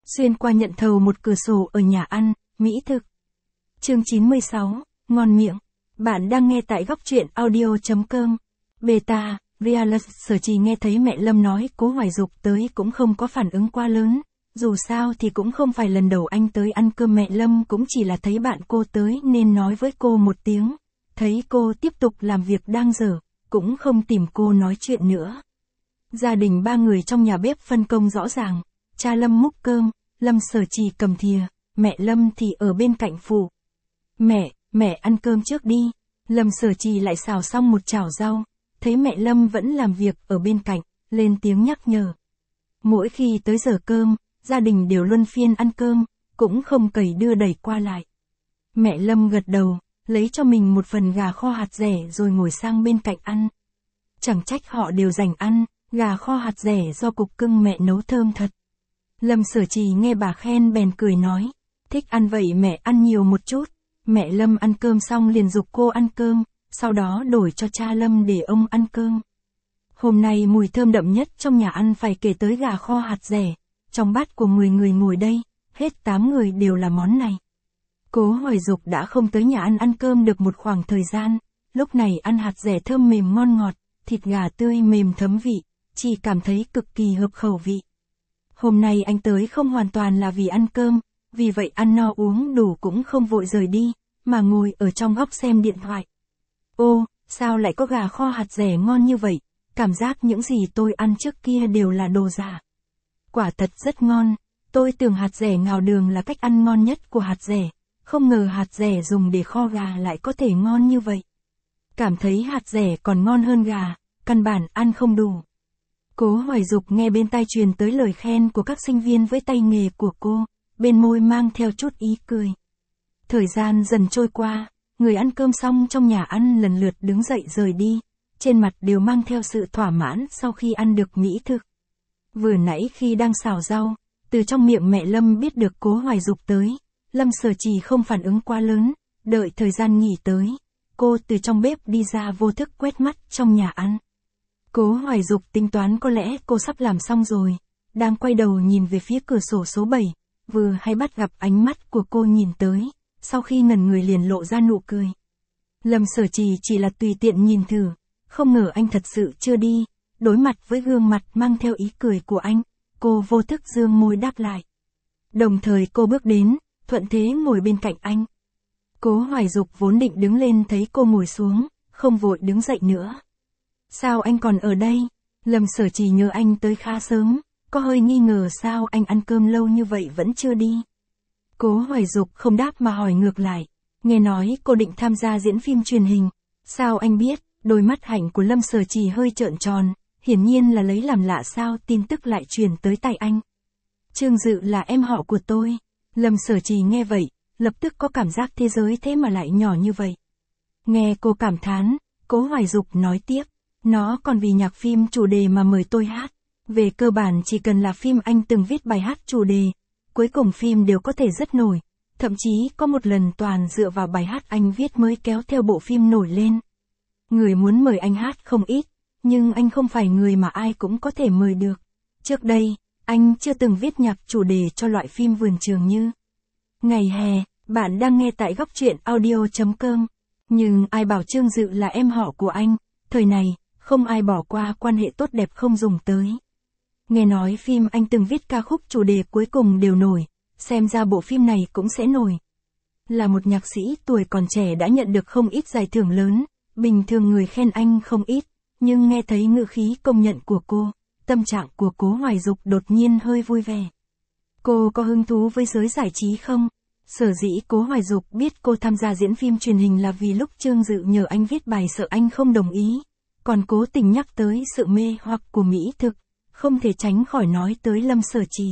Xuyên qua nhận thầu một cửa sổ ở nhà ăn, mỹ thực. Chương 96, ngon miệng. Bạn đang nghe tại góc truyện audio.com. Beta, Realus Sở Trì nghe thấy mẹ Lâm nói Cố Hoài Dục tới cũng không có phản ứng quá lớn. Dù sao thì cũng không phải lần đầu anh tới ăn cơm, mẹ Lâm cũng chỉ là thấy bạn cô tới nên nói với cô một tiếng. Thấy cô tiếp tục làm việc đang dở, cũng không tìm cô nói chuyện nữa. Gia đình ba người trong nhà bếp phân công rõ ràng. Cha Lâm múc cơm, Lâm Sở Trì cầm thìa, mẹ Lâm thì ở bên cạnh phụ. Mẹ ăn cơm trước đi. Lâm Sở Trì lại xào xong một chảo rau, thấy mẹ Lâm vẫn làm việc ở bên cạnh, lên tiếng nhắc nhở. Mỗi khi tới giờ cơm, gia đình đều luân phiên ăn cơm, cũng không cày đưa đẩy qua lại. Mẹ Lâm gật đầu, lấy cho mình một phần gà kho hạt dẻ rồi ngồi sang bên cạnh ăn. Chẳng trách họ đều dành ăn, gà kho hạt dẻ do cục cưng mẹ nấu thơm thật. Lâm Sở Trì nghe bà khen bèn cười nói, thích ăn vậy mẹ ăn nhiều một chút. Mẹ Lâm ăn cơm xong liền giục cô ăn cơm, sau đó đổi cho cha Lâm để ông ăn cơm. Hôm nay mùi thơm đậm nhất trong nhà ăn phải kể tới gà kho hạt dẻ. Trong bát của 10 người ngồi đây, hết 8 người đều là món này. Cố Hoài Dục đã không tới nhà ăn cơm được một khoảng thời gian, lúc này ăn hạt dẻ thơm mềm ngon ngọt, thịt gà tươi mềm thấm vị, chỉ cảm thấy cực kỳ hợp khẩu vị. Hôm nay anh tới không hoàn toàn là vì ăn cơm, vì vậy ăn no uống đủ cũng không vội rời đi, mà ngồi ở trong góc xem điện thoại. Ô, sao lại có gà kho hạt dẻ ngon như vậy, cảm giác những gì tôi ăn trước kia đều là đồ giả. Quả thật rất ngon, tôi tưởng hạt dẻ ngào đường là cách ăn ngon nhất của hạt dẻ, không ngờ hạt dẻ dùng để kho gà lại có thể ngon như vậy. Cảm thấy hạt dẻ còn ngon hơn gà, căn bản ăn không đủ. Cố Hoài Dục nghe bên tai truyền tới lời khen của các sinh viên với tay nghề của cô, bên môi mang theo chút ý cười. Thời gian dần trôi qua, người ăn cơm xong trong nhà ăn lần lượt đứng dậy rời đi, trên mặt đều mang theo sự thỏa mãn sau khi ăn được mỹ thực. Vừa nãy khi đang xào rau, từ trong miệng mẹ Lâm biết được Cố Hoài Dục tới, Lâm Sở Trì không phản ứng quá lớn, đợi thời gian nghỉ tới, cô từ trong bếp đi ra vô thức quét mắt trong nhà ăn. Cố Hoài Dục tính toán có lẽ cô sắp làm xong rồi, đang quay đầu nhìn về phía cửa sổ số 7, vừa hay bắt gặp ánh mắt của cô nhìn tới, sau khi ngẩn người liền lộ ra nụ cười. Lâm Sở Trì chỉ là tùy tiện nhìn thử, không ngờ anh thật sự chưa đi, đối mặt với gương mặt mang theo ý cười của anh, cô vô thức dương môi đáp lại. Đồng thời cô bước đến, thuận thế ngồi bên cạnh anh. Cố Hoài Dục vốn định đứng lên thấy cô ngồi xuống, không vội đứng dậy nữa. Sao anh còn ở đây? Lâm Sở Trì nhớ anh tới khá sớm, có hơi nghi ngờ sao anh ăn cơm lâu như vậy vẫn chưa đi. Cố Hoài Dục không đáp mà hỏi ngược lại, nghe nói cô định tham gia diễn phim truyền hình. Sao anh biết? Đôi mắt hạnh của Lâm Sở Trì hơi trợn tròn, hiển nhiên là lấy làm lạ sao tin tức lại truyền tới tay anh. Trương Dự là em họ của tôi. Lâm Sở Trì nghe vậy, lập tức có cảm giác thế giới thế mà lại nhỏ như vậy. Nghe cô cảm thán, Cố Hoài Dục nói tiếp, nó còn vì nhạc phim chủ đề mà mời tôi hát. Về cơ bản chỉ cần là phim anh từng viết bài hát chủ đề, cuối cùng phim đều có thể rất nổi, thậm chí có một lần toàn dựa vào bài hát anh viết mới kéo theo bộ phim nổi lên. Người muốn mời anh hát không ít, nhưng anh không phải người mà ai cũng có thể mời được. Trước đây, anh chưa từng viết nhạc chủ đề cho loại phim vườn trường như Ngày hè. Bạn đang nghe tại góc truyện audio.com. Nhưng ai bảo Trương Dự là em họ của anh, thời này, không ai bỏ qua quan hệ tốt đẹp không dùng tới. Nghe nói phim anh từng viết ca khúc chủ đề cuối cùng đều nổi, xem ra bộ phim này cũng sẽ nổi. Là một nhạc sĩ tuổi còn trẻ đã nhận được không ít giải thưởng lớn, bình thường người khen anh không ít, nhưng nghe thấy ngữ khí công nhận của cô, tâm trạng của Cố Hoài Dục đột nhiên hơi vui vẻ. Cô có hứng thú với giới giải trí không? Sở dĩ Cố Hoài Dục biết cô tham gia diễn phim truyền hình là vì lúc Trương Dự nhờ anh viết bài sợ anh không đồng ý, còn cố tình nhắc tới sự mê hoặc của mỹ thực, không thể tránh khỏi nói tới Lâm Sở Trì.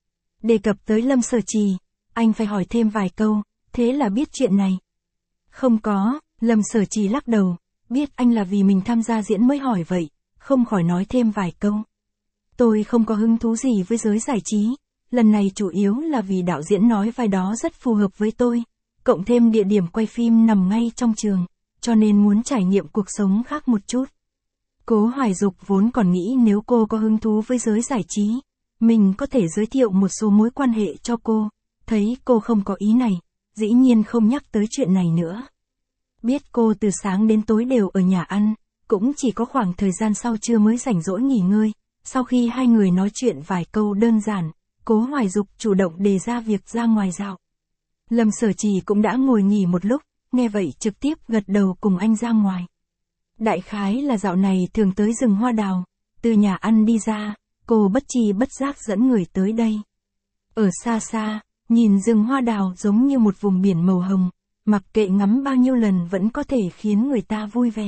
Đề cập tới Lâm Sở Trì, anh phải hỏi thêm vài câu, thế là biết chuyện này. Không có, Lâm Sở Trì lắc đầu, biết anh là vì mình tham gia diễn mới hỏi vậy, không khỏi nói thêm vài câu. Tôi không có hứng thú gì với giới giải trí, lần này chủ yếu là vì đạo diễn nói vai đó rất phù hợp với tôi, cộng thêm địa điểm quay phim nằm ngay trong trường, cho nên muốn trải nghiệm cuộc sống khác một chút. Cố Hoài Dục vốn còn nghĩ nếu cô có hứng thú với giới giải trí, mình có thể giới thiệu một số mối quan hệ cho cô, thấy cô không có ý này, dĩ nhiên không nhắc tới chuyện này nữa. Biết cô từ sáng đến tối đều ở nhà ăn, cũng chỉ có khoảng thời gian sau trưa mới rảnh rỗi nghỉ ngơi, sau khi hai người nói chuyện vài câu đơn giản, Cố Hoài Dục chủ động đề ra việc ra ngoài dạo. Lâm Sở Trì cũng đã ngồi nghỉ một lúc, nghe vậy trực tiếp gật đầu cùng anh ra ngoài. Đại khái là dạo này thường tới rừng hoa đào, từ nhà ăn đi ra, cô bất tri bất giác dẫn người tới đây. Ở xa xa, nhìn rừng hoa đào giống như một vùng biển màu hồng, mặc kệ ngắm bao nhiêu lần vẫn có thể khiến người ta vui vẻ.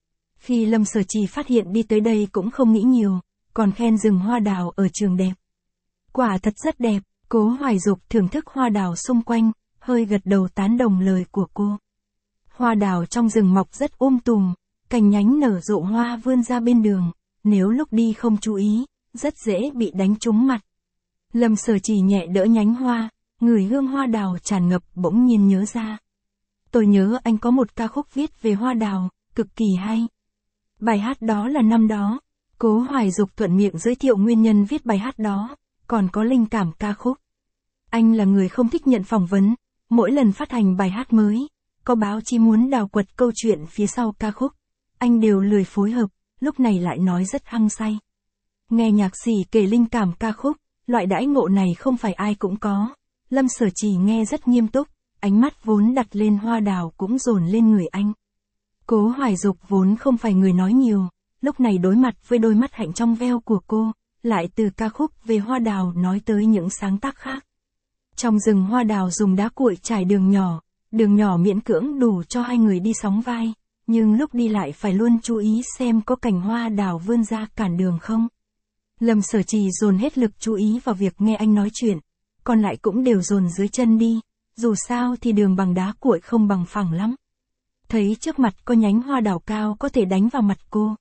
Khi Lâm Sở Trì phát hiện đi tới đây cũng không nghĩ nhiều, còn khen rừng hoa đào ở trường đẹp. Quả thật rất đẹp, Cố Hoài Dục thưởng thức hoa đào xung quanh, hơi gật đầu tán đồng lời của cô. Hoa đào trong rừng mọc rất tùm, cành nhánh nở rộ hoa vươn ra bên đường, nếu lúc đi không chú ý, rất dễ bị đánh trúng mặt. Lâm Sở Trì nhẹ đỡ nhánh hoa, ngửi hương hoa đào tràn ngập bỗng nhiên nhớ ra. Tôi nhớ anh có một ca khúc viết về hoa đào, cực kỳ hay. Bài hát đó là năm đó, Cố Hoài Dục thuận miệng giới thiệu nguyên nhân viết bài hát đó, còn có linh cảm ca khúc. Anh là người không thích nhận phỏng vấn, mỗi lần phát hành bài hát mới, có báo chí muốn đào quật câu chuyện phía sau ca khúc, anh đều lười phối hợp, lúc này lại nói rất hăng say. Nghe nhạc sĩ kể linh cảm ca khúc, loại đãi ngộ này không phải ai cũng có. Lâm Sở Trì nghe rất nghiêm túc, ánh mắt vốn đặt lên hoa đào cũng dồn lên người anh. Cố Hoài Dục vốn không phải người nói nhiều, lúc này đối mặt với đôi mắt hạnh trong veo của cô, lại từ ca khúc về hoa đào nói tới những sáng tác khác. Trong rừng hoa đào dùng đá cuội trải đường nhỏ miễn cưỡng đủ cho hai người đi sóng vai, nhưng lúc đi lại phải luôn chú ý xem có cành hoa đào vươn ra cản đường không. Lâm Sở Trì dồn hết lực chú ý vào việc nghe anh nói chuyện, còn lại cũng đều dồn dưới chân đi, dù sao thì đường bằng đá cuội không bằng phẳng lắm. Thấy trước mặt có nhánh hoa đào cao có thể đánh vào mặt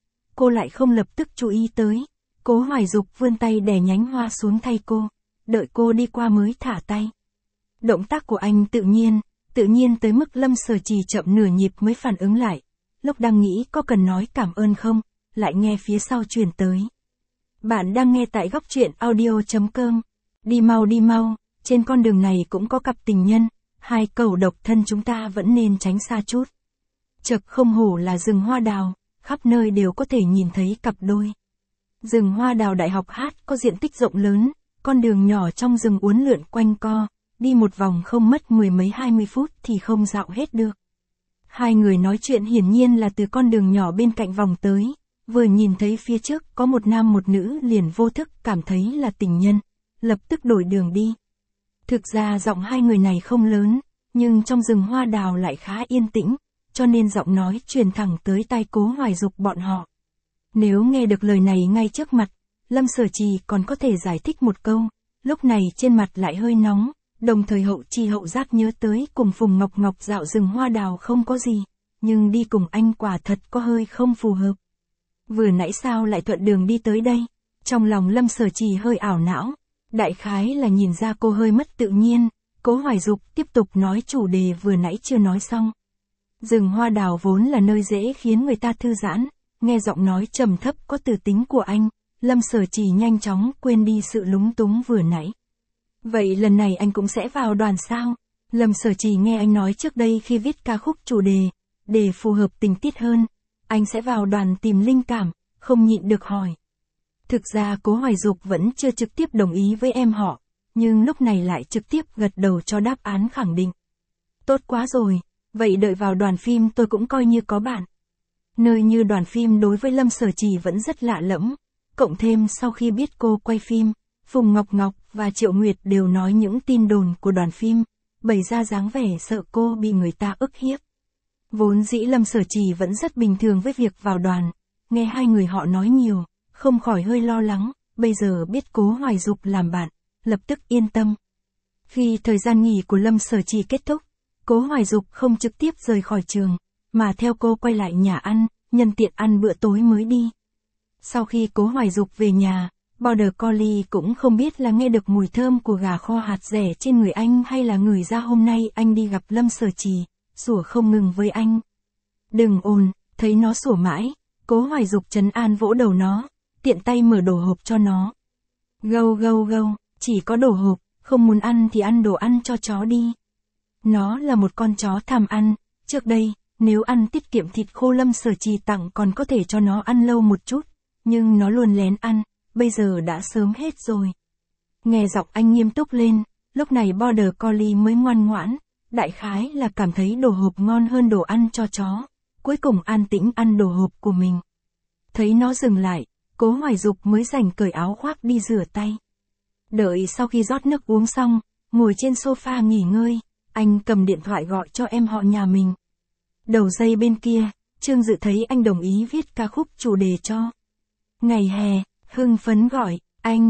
cô lại không lập tức chú ý tới. Cố Hoài Dục vươn tay đè nhánh hoa xuống thay cô, đợi cô đi qua mới thả tay. Động tác của anh tự nhiên tới mức Lâm Sở Trì chậm nửa nhịp mới phản ứng lại. Lúc đang nghĩ có cần nói cảm ơn không, lại nghe phía sau truyền tới. Bạn đang nghe tại góc truyện audio.com. Đi mau, trên con đường này cũng có cặp tình nhân, hai cẩu độc thân chúng ta vẫn nên tránh xa chút. Chật không hổ là rừng hoa đào, khắp nơi đều có thể nhìn thấy cặp đôi. Rừng hoa đào Đại học Hát có diện tích rộng lớn, con đường nhỏ trong rừng uốn lượn quanh co, đi một vòng không mất 10 mấy 20 phút thì không dạo hết được. Hai người nói chuyện hiển nhiên là từ con đường nhỏ bên cạnh vòng tới, vừa nhìn thấy phía trước có một nam một nữ liền vô thức cảm thấy là tình nhân, lập tức đổi đường đi. Thực ra giọng hai người này không lớn, nhưng trong rừng hoa đào lại khá yên tĩnh, cho nên giọng nói truyền thẳng tới tai Cố Hoài Dục bọn họ. Nếu nghe được lời này ngay trước mặt, Lâm Sở Trì còn có thể giải thích một câu, lúc này trên mặt lại hơi nóng, đồng thời hậu chi hậu giác nhớ tới cùng Phùng Ngọc dạo rừng hoa đào không có gì, nhưng đi cùng anh quả thật có hơi không phù hợp. Vừa nãy sao lại thuận đường đi tới đây? Trong lòng Lâm Sở Trì hơi ảo não, đại khái là nhìn ra cô hơi mất tự nhiên. Cố Hoài Dục tiếp tục nói chủ đề vừa nãy chưa nói xong. Rừng hoa đào vốn là nơi dễ khiến người ta thư giãn, nghe giọng nói trầm thấp có từ tính của anh, Lâm Sở Trì nhanh chóng quên đi sự lúng túng vừa nãy. Vậy lần này anh cũng sẽ vào đoàn sao? Lâm Sở Trì nghe anh nói trước đây khi viết ca khúc chủ đề, để phù hợp tình tiết hơn, anh sẽ vào đoàn tìm linh cảm, không nhịn được hỏi. Thực ra Cố Hoài Dục vẫn chưa trực tiếp đồng ý với em họ, nhưng lúc này lại trực tiếp gật đầu cho đáp án khẳng định. Tốt quá rồi, vậy đợi vào đoàn phim tôi cũng coi như có bạn. Nơi như đoàn phim đối với Lâm Sở Trì vẫn rất lạ lẫm, cộng thêm sau khi biết cô quay phim, Phùng Ngọc và Triệu Nguyệt đều nói những tin đồn của đoàn phim, bày ra dáng vẻ sợ cô bị người ta ức hiếp. Vốn dĩ Lâm Sở Trì vẫn rất bình thường với việc vào đoàn, nghe hai người họ nói nhiều, không khỏi hơi lo lắng, bây giờ biết Cố Hoài Dục làm bạn, lập tức yên tâm. Khi thời gian nghỉ của Lâm Sở Trì kết thúc, Cố Hoài Dục không trực tiếp rời khỏi trường, mà theo cô quay lại nhà ăn, nhân tiện ăn bữa tối mới đi. Sau khi Cố Hoài Dục về nhà, Border Collie cũng không biết là nghe được mùi thơm của gà kho hạt dẻ trên người anh hay là ngửi ra hôm nay anh đi gặp Lâm Sở Trì, sủa không ngừng với anh. Đừng ồn, thấy nó sủa mãi, Cố Hoài Dục trấn an vỗ đầu nó, tiện tay mở đồ hộp cho nó. Gâu gâu gâu, chỉ có đồ hộp, không muốn ăn thì ăn đồ ăn cho chó đi. Nó là một con chó tham ăn, trước đây, nếu ăn tiết kiệm thịt khô Lâm Sở Trì tặng còn có thể cho nó ăn lâu một chút, nhưng nó luôn lén ăn, bây giờ đã sớm hết rồi. Nghe giọng anh nghiêm túc lên, lúc này Border Collie mới ngoan ngoãn, đại khái là cảm thấy đồ hộp ngon hơn đồ ăn cho chó, cuối cùng an tĩnh ăn đồ hộp của mình. Thấy nó dừng lại, Cố Hoài Dục mới rảnh cởi áo khoác đi rửa tay. Đợi sau khi rót nước uống xong, ngồi trên sofa nghỉ ngơi, anh cầm điện thoại gọi cho em họ nhà mình. Đầu dây bên kia, Trương Dự thấy anh đồng ý viết ca khúc chủ đề cho ngày hè, hưng phấn gọi,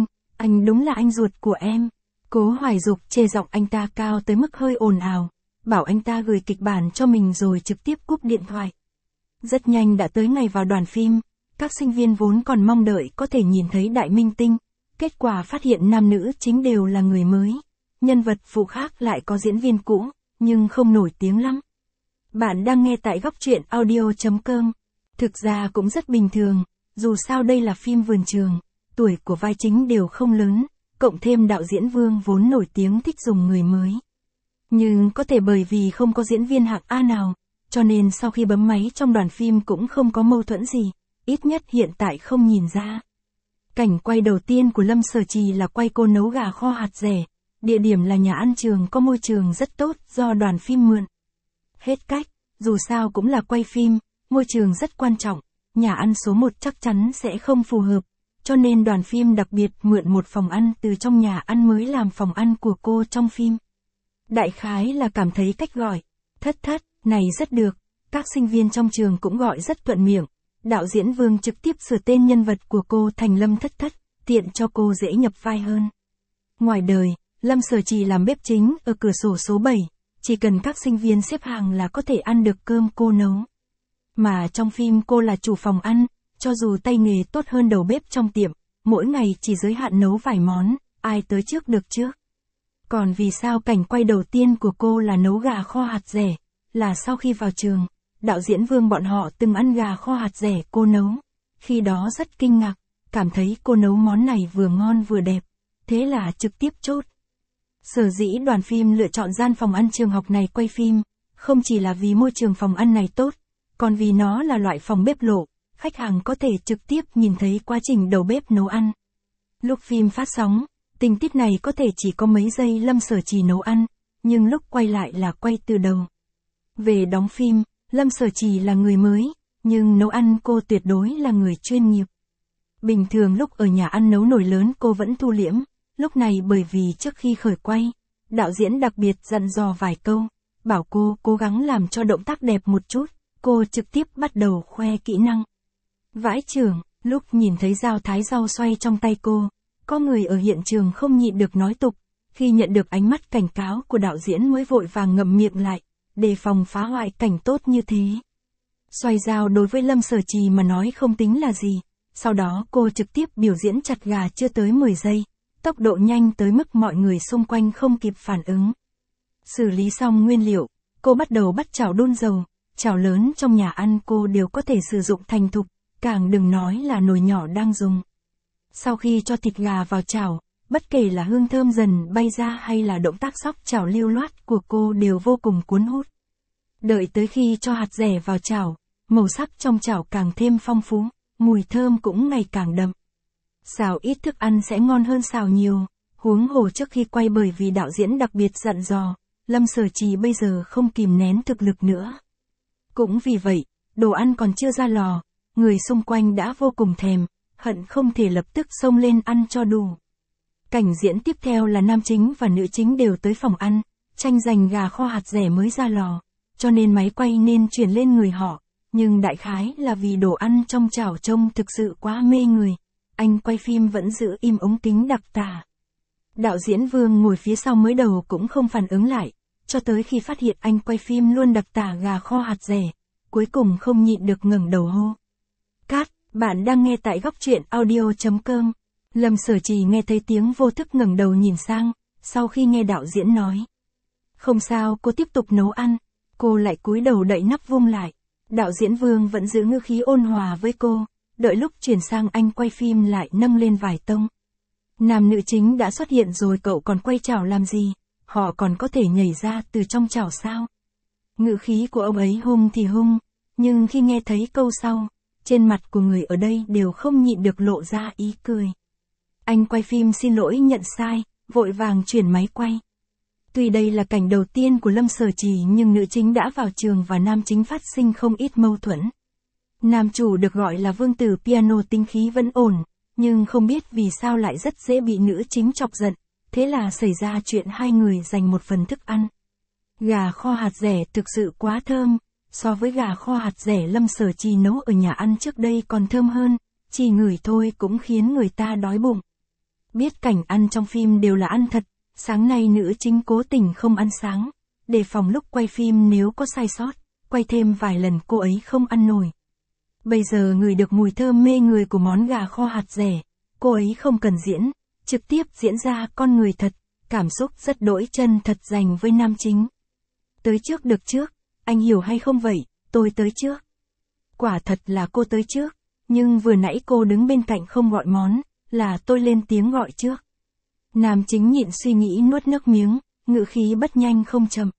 anh đúng là anh ruột của em. Cố Hoài Dục chê giọng anh ta cao tới mức hơi ồn ào, bảo anh ta gửi kịch bản cho mình rồi trực tiếp cúp điện thoại. Rất nhanh đã tới ngày vào đoàn phim, các sinh viên vốn còn mong đợi có thể nhìn thấy đại minh tinh, kết quả phát hiện nam nữ chính đều là người mới, nhân vật phụ khác lại có diễn viên cũ, nhưng không nổi tiếng lắm. Bạn đang nghe tại góc truyện audio.com. Thực ra cũng rất bình thường, dù sao đây là phim vườn trường, tuổi của vai chính đều không lớn, cộng thêm đạo diễn Vương vốn nổi tiếng thích dùng người mới. Nhưng có thể bởi vì không có diễn viên hạng A nào, cho nên sau khi bấm máy trong đoàn phim cũng không có mâu thuẫn gì, ít nhất hiện tại không nhìn ra. Cảnh quay đầu tiên của Lâm Sở Trì là quay cô nấu gà kho hạt dẻ, địa điểm là nhà ăn trường có môi trường rất tốt do đoàn phim mượn. Hết cách, dù sao cũng là quay phim, môi trường rất quan trọng, nhà ăn số 1 chắc chắn sẽ không phù hợp, cho nên đoàn phim đặc biệt mượn một phòng ăn từ trong nhà ăn mới làm phòng ăn của cô trong phim. Đại khái là cảm thấy cách gọi, thất này rất được, các sinh viên trong trường cũng gọi rất thuận miệng. Đạo diễn Vương trực tiếp sửa tên nhân vật của cô thành Lâm Thất, tiện cho cô dễ nhập vai hơn. Ngoài đời, Lâm Sở Trì làm bếp chính ở cửa sổ số 7, chỉ cần các sinh viên xếp hàng là có thể ăn được cơm cô nấu. Mà trong phim cô là chủ phòng ăn, cho dù tay nghề tốt hơn đầu bếp trong tiệm, mỗi ngày chỉ giới hạn nấu vài món, ai tới trước được trước. Còn vì sao cảnh quay đầu tiên của cô là nấu gà kho hạt dẻ, là sau khi vào trường, đạo diễn Vương bọn họ từng ăn gà kho hạt dẻ cô nấu, khi đó rất kinh ngạc, cảm thấy cô nấu món này vừa ngon vừa đẹp, thế là trực tiếp chốt. Sở dĩ đoàn phim lựa chọn gian phòng ăn trường học này quay phim, không chỉ là vì môi trường phòng ăn này tốt, còn vì nó là loại phòng bếp lộ, khách hàng có thể trực tiếp nhìn thấy quá trình đầu bếp nấu ăn. Lúc phim phát sóng, tình tiết này có thể chỉ có mấy giây Lâm Sở Trì nấu ăn, nhưng lúc quay lại là quay từ đầu. Về đóng phim, Lâm Sở Trì là người mới, nhưng nấu ăn cô tuyệt đối là người chuyên nghiệp. Bình thường lúc ở nhà ăn nấu nồi lớn cô vẫn thu liễm, lúc này bởi vì trước khi khởi quay, đạo diễn đặc biệt dặn dò vài câu, bảo cô cố gắng làm cho động tác đẹp một chút, cô trực tiếp bắt đầu khoe kỹ năng. Vãi chưởng, lúc nhìn thấy dao thái rau xoay trong tay cô, có người ở hiện trường không nhịn được nói tục, khi nhận được ánh mắt cảnh cáo của đạo diễn mới vội vàng ngậm miệng lại, đề phòng phá hoại cảnh tốt như thế. Xoay dao đối với Lâm Sở Trì mà nói không tính là gì, sau đó cô trực tiếp biểu diễn chặt gà chưa tới 10 giây, tốc độ nhanh tới mức mọi người xung quanh không kịp phản ứng. Xử lý xong nguyên liệu, cô bắt đầu bắt chảo đun dầu, chảo lớn trong nhà ăn cô đều có thể sử dụng thành thục, càng đừng nói là nồi nhỏ đang dùng. Sau khi cho thịt gà vào chảo, bất kể là hương thơm dần bay ra hay là động tác xóc chảo lưu loát của cô đều vô cùng cuốn hút. Đợi tới khi cho hạt dẻ vào chảo, màu sắc trong chảo càng thêm phong phú, mùi thơm cũng ngày càng đậm. Xào ít thức ăn sẽ ngon hơn xào nhiều, huống hồ trước khi quay bởi vì đạo diễn đặc biệt dặn dò, Lâm Sở Trì bây giờ không kìm nén thực lực nữa. Cũng vì vậy, đồ ăn còn chưa ra lò, người xung quanh đã vô cùng thèm, hận không thể lập tức xông lên ăn cho đủ. Cảnh diễn tiếp theo là nam chính và nữ chính đều tới phòng ăn, tranh giành gà kho hạt dẻ mới ra lò, cho nên máy quay nên chuyển lên người họ, nhưng đại khái là vì đồ ăn trong chảo trông thực sự quá mê người, anh quay phim vẫn giữ im ống kính đặc tả. Đạo diễn Vương ngồi phía sau mới đầu cũng không phản ứng lại, cho tới khi phát hiện anh quay phim luôn đặc tả gà kho hạt dẻ, cuối cùng không nhịn được ngẩng đầu hô. Cát, bạn đang nghe tại góc truyện audio.com. Lâm Sở Trì nghe thấy tiếng vô thức ngẩng đầu nhìn sang, sau khi nghe đạo diễn nói. Không sao, cô tiếp tục nấu ăn, cô lại cúi đầu đậy nắp vung lại. Đạo diễn Vương vẫn giữ ngữ khí ôn hòa với cô, đợi lúc chuyển sang anh quay phim lại nâng lên vài tông. Nam nữ chính đã xuất hiện rồi cậu còn quay chảo làm gì? Họ còn có thể nhảy ra từ trong chảo sao? Ngữ khí của ông ấy hung thì hung, nhưng khi nghe thấy câu sau, trên mặt của người ở đây đều không nhịn được lộ ra ý cười. Anh quay phim xin lỗi nhận sai, vội vàng chuyển máy quay. Tuy đây là cảnh đầu tiên của Lâm Sở Trì nhưng nữ chính đã vào trường và nam chính phát sinh không ít mâu thuẫn. Nam chủ được gọi là vương tử piano tính khí vẫn ổn, nhưng không biết vì sao lại rất dễ bị nữ chính chọc giận, thế là xảy ra chuyện hai người giành một phần thức ăn. Gà kho hạt dẻ thực sự quá thơm, so với gà kho hạt dẻ Lâm Sở Trì nấu ở nhà ăn trước đây còn thơm hơn, chỉ ngửi thôi cũng khiến người ta đói bụng. Biết cảnh ăn trong phim đều là ăn thật, sáng nay nữ chính cố tình không ăn sáng, để phòng lúc quay phim nếu có sai sót, quay thêm vài lần cô ấy không ăn nổi. Bây giờ ngửi được mùi thơm mê người của món gà kho hạt dẻ, cô ấy không cần diễn, trực tiếp diễn ra con người thật, cảm xúc rất đỗi chân thật dành với nam chính. Tới trước được trước, anh hiểu hay không vậy, tôi tới trước. Quả thật là cô tới trước, nhưng vừa nãy cô đứng bên cạnh không gọi món, là tôi lên tiếng gọi trước. Nam chính nhịn suy nghĩ nuốt nước miếng, ngữ khí bất nhanh không chậm.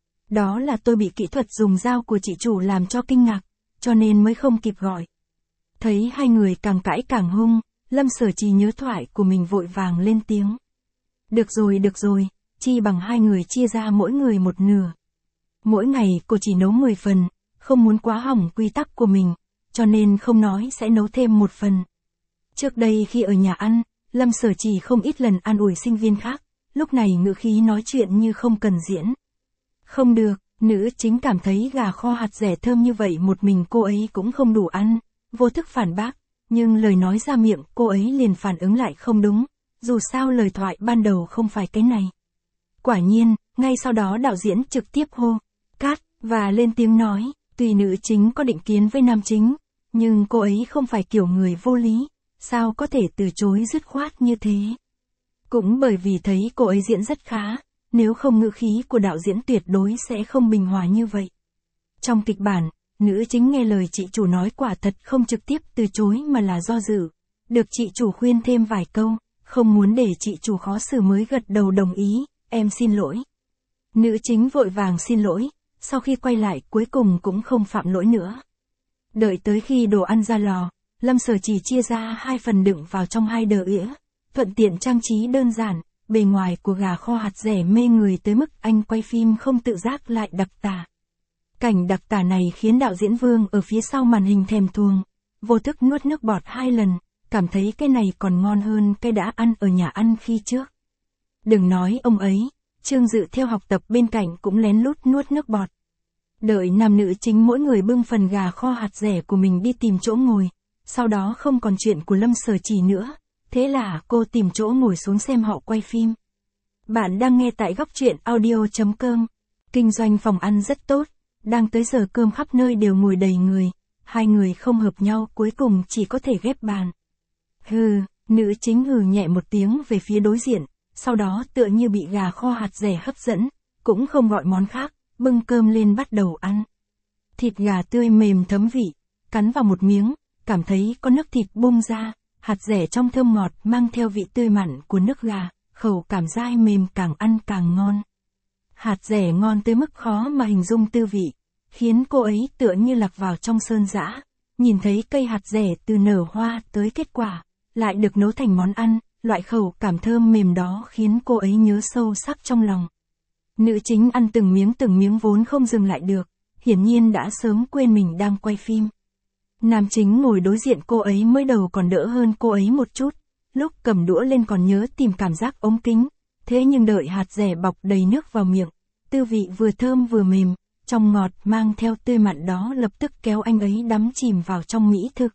Đó là tôi bị kỹ thuật dùng dao của chị chủ làm cho kinh ngạc, cho nên mới không kịp gọi. Thấy hai người càng cãi càng hung, Lâm Sở Trì nhớ thoại của mình vội vàng lên tiếng. Được rồi, chi bằng hai người chia ra mỗi người một nửa. Mỗi ngày cô chỉ nấu 10 phần, không muốn quá hỏng quy tắc của mình, cho nên không nói sẽ nấu thêm một phần. Trước đây khi ở nhà ăn, Lâm Sở Trì không ít lần an ủi sinh viên khác, lúc này ngữ khí nói chuyện như không cần diễn. Không được, nữ chính cảm thấy gà kho hạt dẻ thơm như vậy một mình cô ấy cũng không đủ ăn, vô thức phản bác, nhưng lời nói ra miệng cô ấy liền phản ứng lại không đúng, dù sao lời thoại ban đầu không phải cái này. Quả nhiên, ngay sau đó đạo diễn trực tiếp hô, cắt, và lên tiếng nói, tuy nữ chính có định kiến với nam chính, nhưng cô ấy không phải kiểu người vô lý, sao có thể từ chối dứt khoát như thế. Cũng bởi vì thấy cô ấy diễn rất khá, nếu không ngữ khí của đạo diễn tuyệt đối sẽ không bình hòa như vậy. Trong kịch bản, nữ chính nghe lời chị chủ nói quả thật không trực tiếp từ chối mà là do dự. Được chị chủ khuyên thêm vài câu, không muốn để chị chủ khó xử mới gật đầu đồng ý, em xin lỗi. Nữ chính vội vàng xin lỗi, sau khi quay lại cuối cùng cũng không phạm lỗi nữa. Đợi tới khi đồ ăn ra lò, Lâm Sở Trì chia ra 2 phần đựng vào trong 2 đờ ĩa, thuận tiện trang trí đơn giản, bề ngoài của gà kho hạt dẻ mê người tới mức anh quay phim không tự giác lại đặc tả. Cảnh đặc tả này khiến đạo diễn Vương ở phía sau màn hình thèm thuồng, vô thức nuốt nước bọt 2 lần, cảm thấy cái này còn ngon hơn cái đã ăn ở nhà ăn khi trước. Đừng nói ông ấy, Trương Dự theo học tập bên cạnh cũng lén lút nuốt nước bọt. Đợi nam nữ chính mỗi người bưng phần gà kho hạt dẻ của mình đi tìm chỗ ngồi, sau đó không còn chuyện của Lâm Sở Trì nữa, thế là cô tìm chỗ ngồi xuống xem họ quay phim. Bạn đang nghe tại góc truyện audio.com. Kinh doanh phòng ăn rất tốt, đang tới giờ cơm khắp nơi đều ngồi đầy người, hai người không hợp nhau cuối cùng chỉ có thể ghép bàn. Hừ, nữ chính hừ nhẹ một tiếng về phía đối diện, sau đó tựa như bị gà kho hạt dẻ hấp dẫn, cũng không gọi món khác, bưng cơm lên bắt đầu ăn. Thịt gà tươi mềm thấm vị, cắn vào một miếng, cảm thấy có nước thịt bung ra, hạt dẻ trong thơm ngọt mang theo vị tươi mặn của nước gà, khẩu cảm dai mềm càng ăn càng ngon. Hạt dẻ ngon tới mức khó mà hình dung tư vị, khiến cô ấy tựa như lạc vào trong sơn dã, nhìn thấy cây hạt dẻ từ nở hoa tới kết quả, lại được nấu thành món ăn, loại khẩu cảm thơm mềm đó khiến cô ấy nhớ sâu sắc trong lòng. Nữ chính ăn từng miếng vốn không dừng lại được, hiển nhiên đã sớm quên mình đang quay phim. Nam chính ngồi đối diện cô ấy mới đầu còn đỡ hơn cô ấy một chút, lúc cầm đũa lên còn nhớ tìm cảm giác ống kính, thế nhưng đợi hạt dẻ bọc đầy nước vào miệng, tư vị vừa thơm vừa mềm, trong ngọt mang theo tươi mặn đó lập tức kéo anh ấy đắm chìm vào trong mỹ thực.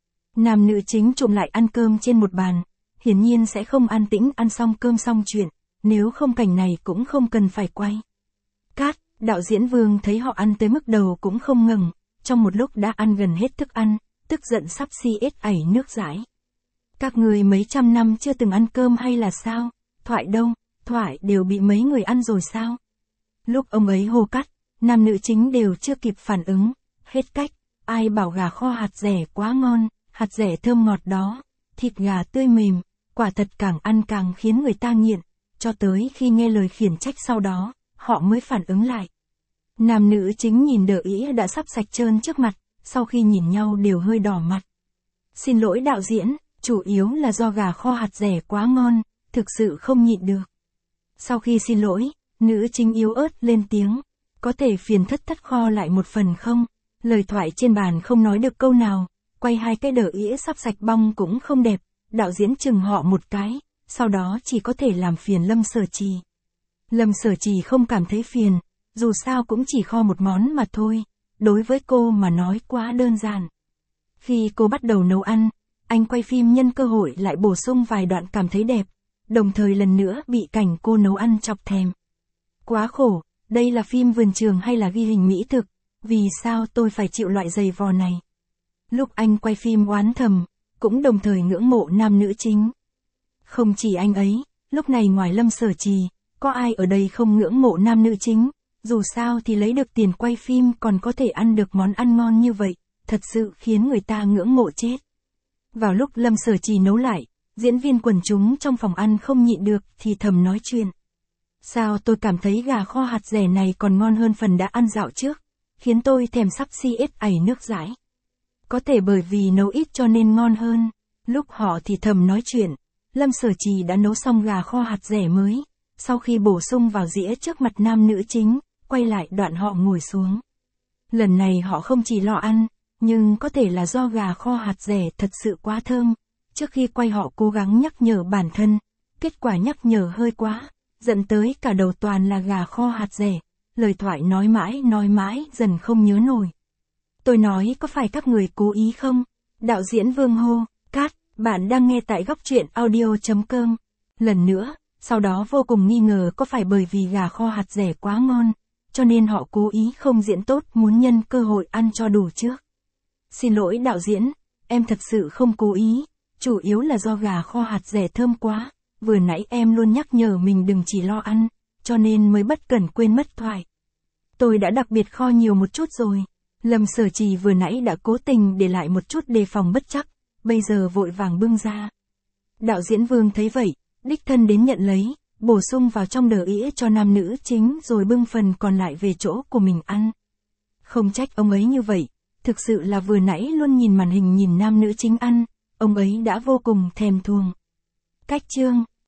Nam nữ chính trộm lại ăn cơm trên một bàn, hiển nhiên sẽ không an tĩnh ăn xong cơm xong chuyện, nếu không cảnh này cũng không cần phải quay. Cát, đạo diễn Vương thấy họ ăn tới mức đầu cũng không ngừng, trong một lúc đã ăn gần hết thức ăn, tức giận sắp ếch ảy nước dãi. Các người mấy trăm năm chưa từng ăn cơm hay là sao? Thoại đâu? Thoại đều bị mấy người ăn rồi sao? Lúc ông ấy hô cắt, nam nữ chính đều chưa kịp phản ứng, hết cách, ai bảo gà kho hạt dẻ quá ngon, hạt dẻ thơm ngọt đó, thịt gà tươi mềm, quả thật càng ăn càng khiến người ta nghiện, cho tới khi nghe lời khiển trách sau đó, họ mới phản ứng lại. Nam nữ chính nhìn đờ ĩ đã sắp sạch trơn trước mặt, sau khi nhìn nhau đều hơi đỏ mặt. Xin lỗi đạo diễn, chủ yếu là do gà kho hạt dẻ quá ngon, thực sự không nhịn được. Sau khi xin lỗi, nữ chính yếu ớt lên tiếng, có thể phiền thất kho lại một phần không? Lời thoại trên bàn không nói được câu nào, quay hai cái đờ ĩ sắp sạch bong cũng không đẹp, đạo diễn chừng họ một cái, sau đó chỉ có thể làm phiền Lâm Sở Trì. Lâm Sở Trì không cảm thấy phiền, dù sao cũng chỉ kho một món mà thôi, đối với cô mà nói quá đơn giản. Khi cô bắt đầu nấu ăn, anh quay phim nhân cơ hội lại bổ sung vài đoạn cảm thấy đẹp, đồng thời lần nữa bị cảnh cô nấu ăn chọc thèm. Quá khổ, đây là phim vườn trường hay là ghi hình mỹ thực, vì sao tôi phải chịu loại giày vò này? Lúc anh quay phim oán thầm, cũng đồng thời ngưỡng mộ nam nữ chính. Không chỉ anh ấy, lúc này ngoài Lâm Sở Trì, có ai ở đây không ngưỡng mộ nam nữ chính, dù sao thì lấy được tiền quay phim còn có thể ăn được món ăn ngon như vậy, thật sự khiến người ta ngưỡng mộ chết. Vào lúc Lâm Sở Trì nấu lại, diễn viên quần chúng trong phòng ăn không nhịn được thì thầm nói chuyện. Sao tôi cảm thấy gà kho hạt dẻ này còn ngon hơn phần đã ăn dạo trước, khiến tôi thèm sắp xiết ảy nước dãi. Có thể bởi vì nấu ít cho nên ngon hơn. Lúc họ thì thầm nói chuyện, Lâm Sở Trì đã nấu xong gà kho hạt dẻ mới, sau khi bổ sung vào dĩa trước mặt nam nữ chính, quay lại đoạn họ ngồi xuống. Lần này họ không chỉ lo ăn, nhưng có thể là do gà kho hạt dẻ thật sự quá thơm. Trước khi quay họ cố gắng nhắc nhở bản thân, kết quả nhắc nhở hơi quá, dẫn tới cả đầu toàn là gà kho hạt dẻ, lời thoại nói mãi dần không nhớ nổi. Tôi nói có phải các người cố ý không? Đạo diễn Vương hô, cắt, bạn đang nghe tại góc truyện audio.com. Lần nữa, sau đó vô cùng nghi ngờ có phải bởi vì gà kho hạt dẻ quá ngon, cho nên họ cố ý không diễn tốt muốn nhân cơ hội ăn cho đủ trước. Xin lỗi đạo diễn, em thật sự không cố ý, chủ yếu là do gà kho hạt dẻ thơm quá, vừa nãy em luôn nhắc nhở mình đừng chỉ lo ăn, cho nên mới bất cẩn quên mất thoại. Tôi đã đặc biệt kho nhiều một chút rồi. Lâm Sở Trì vừa nãy đã cố tình để lại một chút đề phòng bất chắc, bây giờ vội vàng bưng ra. Đạo diễn Vương thấy vậy, đích thân đến nhận lấy, bổ sung vào trong đờ ĩa cho nam nữ chính rồi bưng phần còn lại về chỗ của mình ăn. Không trách ông ấy như vậy, thực sự là vừa nãy luôn nhìn màn hình nhìn nam nữ chính ăn, ông ấy đã vô cùng thèm thuồng. Cách chương